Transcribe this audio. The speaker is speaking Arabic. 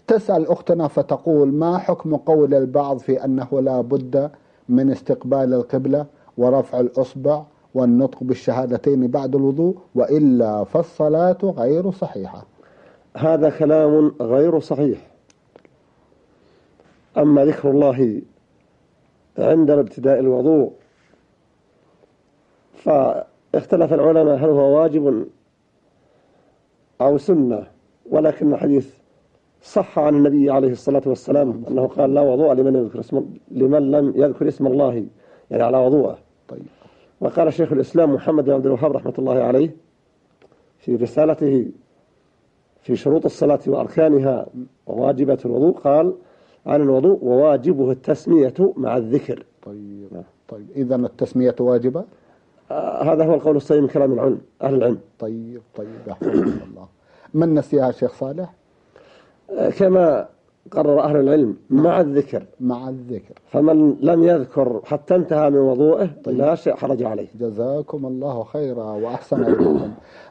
تسأل أختنا فتقول: ما حكم قول البعض في أنه لا بد من استقبال القبلة ورفع الأصبع والنطق بالشهادتين بعد الوضوء، وإلا فالصلاة غير صحيحة؟ هذا كلام غير صحيح. أما ذكر الله عند ابتداء الوضوء فاختلف العلماء هل هو واجب أو سنة، ولكن الحديث صح عن النبي عليه الصلاة والسلام أنه قال: لا وضوء لمن لم يذكر اسم الله، يعني على وضوءه. طيب. وقال شيخ الإسلام محمد بن عبد الوهاب رحمة الله عليه في رسالته في شروط الصلاة وأركانها وواجبات الوضوء، قال عن الوضوء: وواجبه التسمية مع الذكر. طيب إذن التسمية واجبة؟ هذا هو القول الصحيح من كلام العلم أهل العلم. طيب يحفظكم الله. من نسيها شيخ صالح؟ كما قرر أهل العلم مع الذكر. مع الذكر. فمن لم يذكر حتى انتهى من وضوءه لا شيء حرج عليه. جزاكم الله خيرا وأحسن إليكم.